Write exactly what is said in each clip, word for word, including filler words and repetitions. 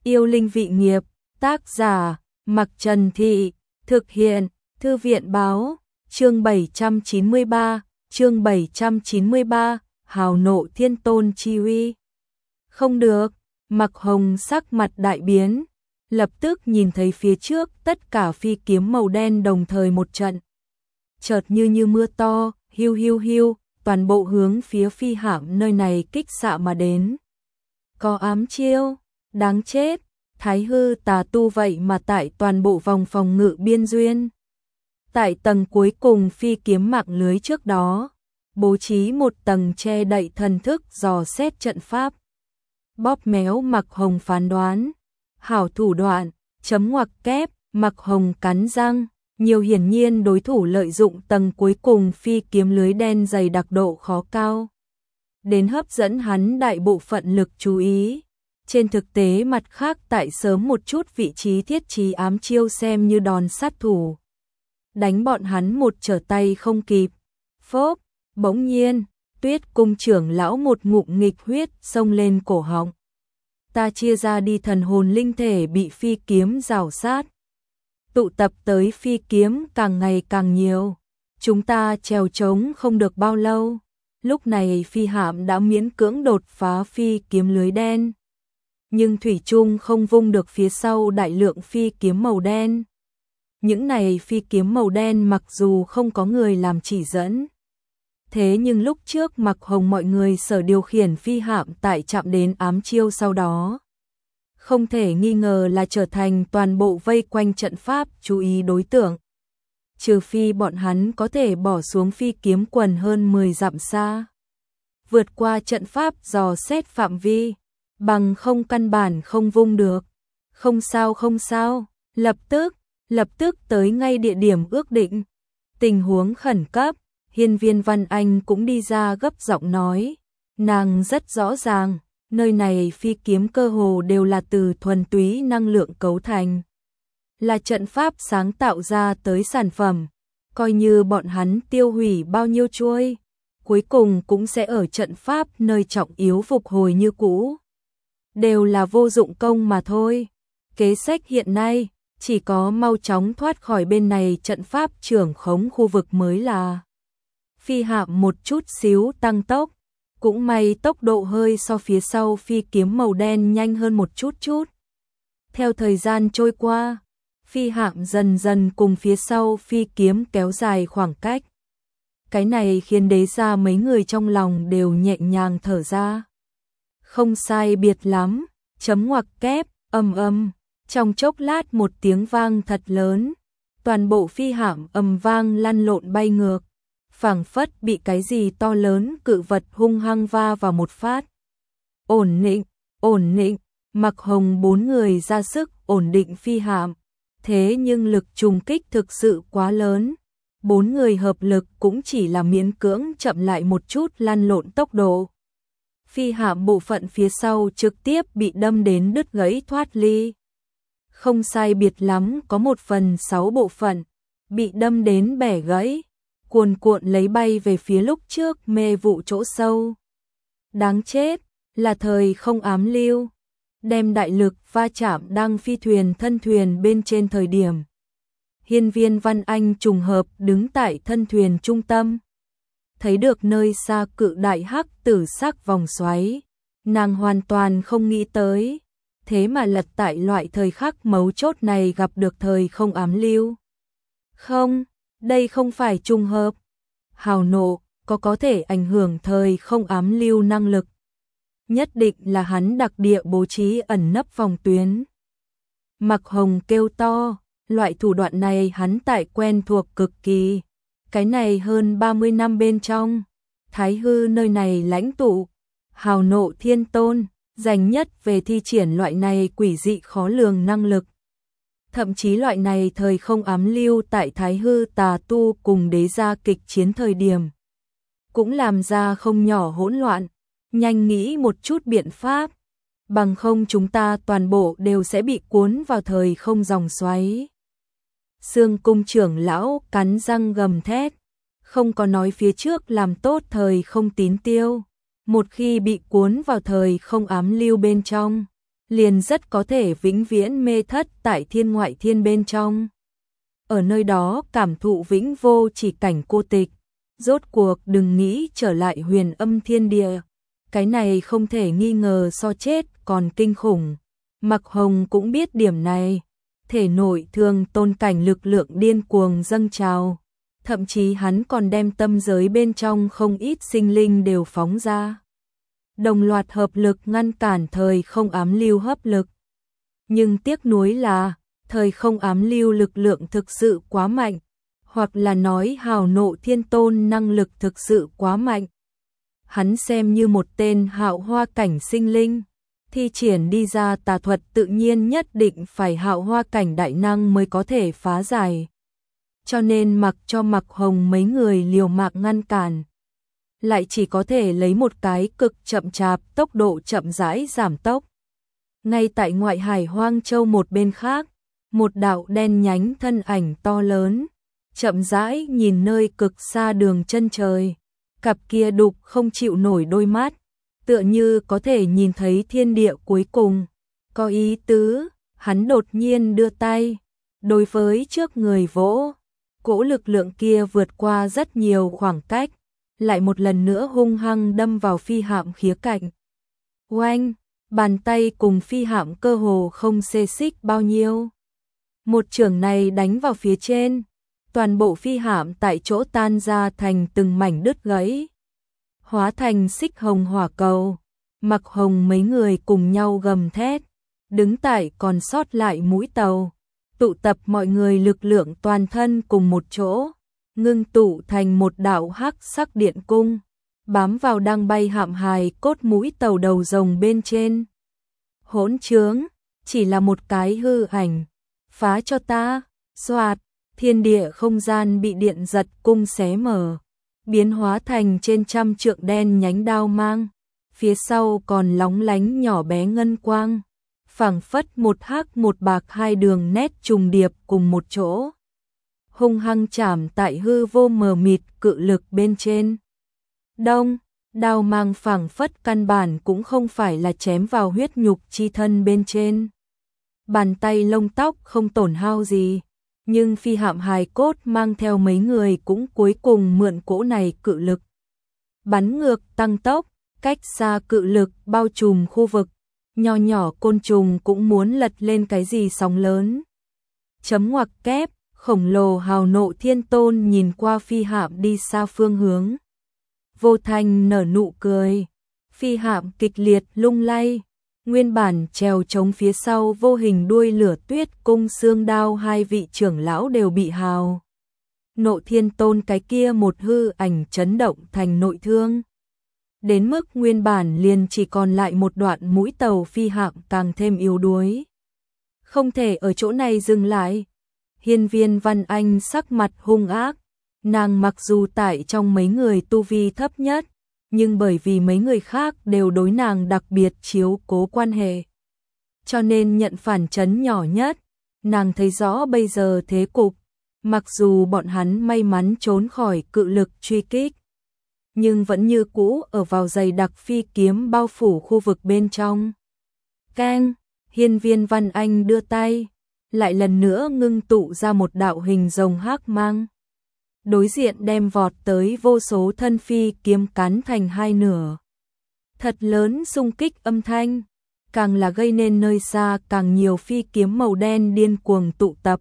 Yêu linh vị nghiệp, tác giả, Mặc Trần Thị, thực hiện, Thư viện báo, chương bảy trăm chín mươi ba, chương bảy trăm chín mươi ba, hào nộ thiên tôn chi uy. Không được, Mặc Hồng sắc mặt đại biến, lập tức nhìn thấy phía trước tất cả phi kiếm màu đen đồng thời một trận. Chợt như như mưa to, hiu hiu hiu, toàn bộ hướng phía Phi Hạm nơi này kích xạ mà đến. Có ám chiêu, đáng chết, Thái Hư tà tu vậy mà tại toàn bộ vòng phòng ngự biên duyên. Tại tầng cuối cùng phi kiếm mạng lưới trước đó, bố trí một tầng che đậy thần thức dò xét trận pháp. Bóp méo Mặc Hồng phán đoán, hảo thủ đoạn, chấm ngoặc kép, Mặc Hồng cắn răng, nhiều hiển nhiên đối thủ lợi dụng tầng cuối cùng phi kiếm lưới đen dày đặc độ khó cao, đến hấp dẫn hắn đại bộ phận lực chú ý. Trên thực tế mặt khác tại sớm một chút vị trí thiết trí ám chiêu xem như đòn sát thủ. Đánh bọn hắn một trở tay không kịp. Phốp, bỗng nhiên, Tuyết cung trưởng lão một ngụm nghịch huyết xông lên cổ họng. Ta chia ra đi thần hồn linh thể bị phi kiếm rào sát. Tụ tập tới phi kiếm càng ngày càng nhiều. Chúng ta trèo trống không được bao lâu. Lúc này Phi Hạm đã miễn cưỡng đột phá phi kiếm lưới đen. Nhưng thủy chung không vung được phía sau đại lượng phi kiếm màu đen. Những này phi kiếm màu đen mặc dù không có người làm chỉ dẫn. Thế nhưng lúc trước Mặc Hồng mọi người sở điều khiển Phi Hạm tại chạm đến ám chiêu sau đó. Không thể nghi ngờ là trở thành toàn bộ vây quanh trận pháp chú ý đối tượng. Trừ phi bọn hắn có thể bỏ xuống phi kiếm quần hơn mười dặm xa. Vượt qua trận pháp dò xét phạm vi. Bằng không căn bản không vung được. Không sao không sao, lập tức, lập tức tới ngay địa điểm ước định. Tình huống khẩn cấp, Hiên Viên Văn Anh cũng đi ra gấp giọng nói. Nàng rất rõ ràng, nơi này phi kiếm cơ hồ đều là từ thuần túy năng lượng cấu thành. Là trận pháp sáng tạo ra tới sản phẩm, coi như bọn hắn tiêu hủy bao nhiêu chuôi, cuối cùng cũng sẽ ở trận pháp nơi trọng yếu phục hồi như cũ. Đều là vô dụng công mà thôi. Kế sách hiện nay, chỉ có mau chóng thoát khỏi bên này trận pháp trưởng khống khu vực mới là. Phi Hạm một chút xíu tăng tốc, cũng may tốc độ hơi so phía sau phi kiếm màu đen nhanh hơn một chút chút. Theo thời gian trôi qua, Phi Hạm dần dần cùng phía sau phi kiếm kéo dài khoảng cách. Cái này khiến đế gia mấy người trong lòng đều nhẹ nhàng thở ra. Không sai biệt lắm, chấm ngoặc kép, âm âm, trong chốc lát một tiếng vang thật lớn, toàn bộ Phi Hạm ầm vang lăn lộn bay ngược, phảng phất bị cái gì to lớn cự vật hung hăng va vào một phát. Ổn định, ổn định, Mặc Hồng bốn người ra sức ổn định Phi Hạm, thế nhưng lực trùng kích thực sự quá lớn, bốn người hợp lực cũng chỉ là miễn cưỡng chậm lại một chút lăn lộn tốc độ. Phi Hạm bộ phận phía sau trực tiếp bị đâm đến đứt gãy thoát ly. Không sai biệt lắm có một phần sáu bộ phận, bị đâm đến bẻ gãy, cuồn cuộn lấy bay về phía lúc trước mê vụ chỗ sâu. Đáng chết, là thời không ám lưu, đem đại lực va chạm đang phi thuyền thân thuyền bên trên thời điểm. Hiên Viên Văn Anh trùng hợp đứng tại thân thuyền trung tâm. Thấy được nơi xa cự đại hắc tử sắc vòng xoáy, nàng hoàn toàn không nghĩ tới, thế mà lật tại loại thời khắc mấu chốt này gặp được thời không ám lưu. Không, đây không phải trùng hợp. Hào nộ, có có thể ảnh hưởng thời không ám lưu năng lực. Nhất định là hắn đặc địa bố trí ẩn nấp vòng tuyến. Mặc Hồng kêu to, loại thủ đoạn này hắn tại quen thuộc cực kỳ. Cái này hơn ba mươi năm bên trong, Thái Hư nơi này lãnh tụ, hào nộ thiên tôn, dành nhất về thi triển loại này quỷ dị khó lường năng lực. Thậm chí loại này thời không ám lưu tại Thái Hư tà tu cùng đế gia kịch chiến thời điểm. Cũng làm ra không nhỏ hỗn loạn, nhanh nghĩ một chút biện pháp. Bằng không chúng ta toàn bộ đều sẽ bị cuốn vào thời không dòng xoáy. Sương cung trưởng lão cắn răng gầm thét, không có nói phía trước làm tốt thời không tín tiêu. Một khi bị cuốn vào thời không ám lưu bên trong, liền rất có thể vĩnh viễn mê thất tại thiên ngoại thiên bên trong. Ở nơi đó cảm thụ vĩnh vô chỉ cảnh cô tịch, rốt cuộc đừng nghĩ trở lại huyền âm thiên địa. Cái này không thể nghi ngờ so chết còn kinh khủng. Mặc Hồng cũng biết điểm này, thể nội thường tôn cảnh lực lượng điên cuồng dâng trào, thậm chí hắn còn đem tâm giới bên trong không ít sinh linh đều phóng ra. Đồng loạt hợp lực ngăn cản thời không ám lưu hấp lực. Nhưng tiếc nuối là, thời không ám lưu lực lượng thực sự quá mạnh, hoặc là nói hào nộ thiên tôn năng lực thực sự quá mạnh. Hắn xem như một tên hạo hoa cảnh sinh linh, thi triển đi ra tà thuật tự nhiên nhất định phải hạo hoa cảnh đại năng mới có thể phá giải. Cho nên mặc cho Mặc Hồng mấy người liều mạng ngăn cản, lại chỉ có thể lấy một cái cực chậm chạp tốc độ chậm rãi giảm tốc. Ngay tại ngoại hải Hoang Châu một bên khác, một đạo đen nhánh thân ảnh to lớn, chậm rãi nhìn nơi cực xa đường chân trời, cặp kia đục không chịu nổi đôi mắt, tựa như có thể nhìn thấy thiên địa cuối cùng. Có ý tứ, hắn đột nhiên đưa tay, đối với trước người vỗ, cỗ lực lượng kia vượt qua rất nhiều khoảng cách, lại một lần nữa hung hăng đâm vào phi hạm khía cạnh. Oanh, bàn tay cùng phi hạm cơ hồ không xê xích bao nhiêu. Một chưởng này đánh vào phía trên, toàn bộ phi hạm tại chỗ tan ra thành từng mảnh đứt gãy, hóa thành xích hồng hỏa cầu. Mặc Hồng mấy người cùng nhau gầm thét, đứng tại còn sót lại mũi tàu, tụ tập mọi người lực lượng toàn thân cùng một chỗ, ngưng tụ thành một đạo hắc sắc điện cung, bám vào đang bay hạm hài cốt mũi tàu đầu rồng bên trên. Hỗn trướng, chỉ là một cái hư ảnh, phá cho ta. Xoạt, thiên địa không gian bị điện giật cung xé mở, biến hóa thành trên trăm trượng đen nhánh đao mang, phía sau còn lóng lánh nhỏ bé ngân quang, phảng phất một hắc một bạc hai đường nét trùng điệp cùng một chỗ, hung hăng chạm tại hư vô mờ mịt cự lực bên trên. Đông, đao mang phảng phất căn bản cũng không phải là chém vào huyết nhục chi thân bên trên. Bàn tay lông tóc không tổn hao gì, nhưng phi hạm hài cốt mang theo mấy người cũng cuối cùng mượn cỗ này cự lực bắn ngược tăng tốc, cách xa cự lực bao trùm khu vực, nho nhỏ côn trùng cũng muốn lật lên cái gì sóng lớn. Chấm ngoặc kép, khổng lồ hào nộ thiên tôn nhìn qua phi hạm đi xa phương hướng, vô thanh nở nụ cười. Phi hạm kịch liệt lung lay, nguyên bản trèo trống phía sau vô hình đuôi lửa tuyết cung xương đao hai vị trưởng lão đều bị hào nộ thiên tôn cái kia một hư ảnh chấn động thành nội thương. Đến mức nguyên bản liền chỉ còn lại một đoạn mũi tàu phi hạm càng thêm yếu đuối. Không thể ở chỗ này dừng lại. Hiên Viên Văn Anh sắc mặt hung ác, nàng mặc dù tại trong mấy người tu vi thấp nhất, nhưng bởi vì mấy người khác đều đối nàng đặc biệt chiếu cố quan hệ, cho nên nhận phản chấn nhỏ nhất. Nàng thấy rõ bây giờ thế cục, mặc dù bọn hắn may mắn trốn khỏi cự lực truy kích, nhưng vẫn như cũ ở vào dày đặc phi kiếm bao phủ khu vực bên trong. Keng, Hiên Viên Văn Anh đưa tay, lại lần nữa ngưng tụ ra một đạo hình rồng hắc mang. Đối diện đem vọt tới vô số thân phi kiếm cắn thành hai nửa. Thật lớn xung kích âm thanh, càng là gây nên nơi xa càng nhiều phi kiếm màu đen điên cuồng tụ tập.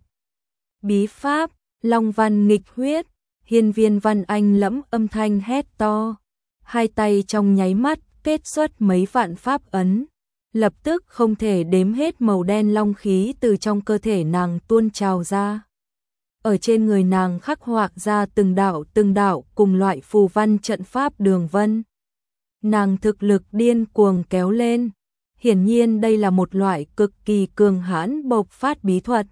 Bí pháp, Long Văn nghịch huyết, Hiên Viên Văn Anh lẫm âm thanh hét to, hai tay trong nháy mắt kết xuất mấy vạn pháp ấn, lập tức không thể đếm hết màu đen long khí từ trong cơ thể nàng tuôn trào ra. Ở trên người nàng khắc họa ra từng đạo từng đạo cùng loại phù văn trận pháp đường vân. Nàng thực lực điên cuồng kéo lên, hiển nhiên đây là một loại cực kỳ cường hãn bộc phát bí thuật,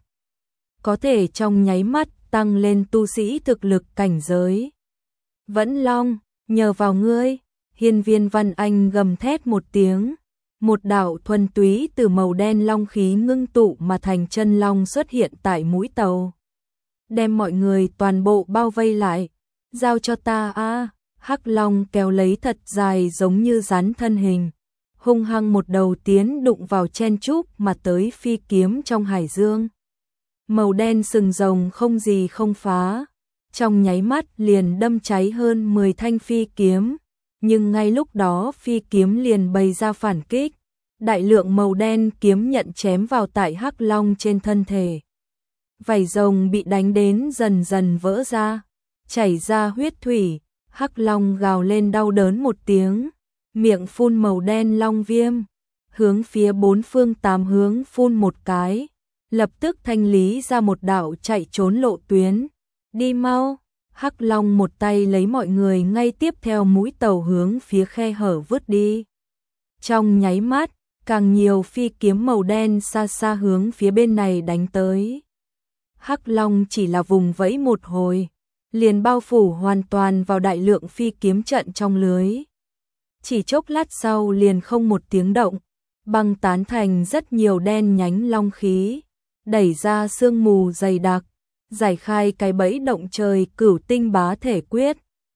có thể trong nháy mắt tăng lên tu sĩ thực lực cảnh giới. Vẫn Long, nhờ vào ngươi. Hiên Viên Văn Anh gầm thét một tiếng, một đạo thuần túy từ màu đen long khí ngưng tụ mà thành chân long xuất hiện tại mũi tàu, đem mọi người toàn bộ bao vây lại. Giao cho ta a. Hắc Long kéo lấy thật dài giống như rắn thân hình, hung hăng một đầu tiến đụng vào chen chúc mà tới phi kiếm trong hải dương. Màu đen sừng rồng không gì không phá, trong nháy mắt liền đâm cháy hơn mười thanh phi kiếm, nhưng ngay lúc đó phi kiếm liền bày ra phản kích, đại lượng màu đen kiếm nhận chém vào tại Hắc Long trên thân thể. Vảy rồng bị đánh đến dần dần vỡ ra, chảy ra huyết thủy, Hắc Long gào lên đau đớn một tiếng, miệng phun màu đen long viêm, hướng phía bốn phương tám hướng phun một cái, lập tức thanh lý ra một đạo chạy trốn lộ tuyến. Đi mau! Hắc Long một tay lấy mọi người ngay tiếp theo mũi tàu hướng phía khe hở vứt đi. Trong nháy mắt, càng nhiều phi kiếm màu đen xa xa hướng phía bên này đánh tới. Hắc Long chỉ là vùng vẫy một hồi, liền bao phủ hoàn toàn vào đại lượng phi kiếm trận trong lưới. Chỉ chốc lát sau liền không một tiếng động, băng tán thành rất nhiều đen nhánh long khí, đẩy ra sương mù dày đặc, giải khai cái bẫy động trời Cửu Tinh Bá Thể Quyết,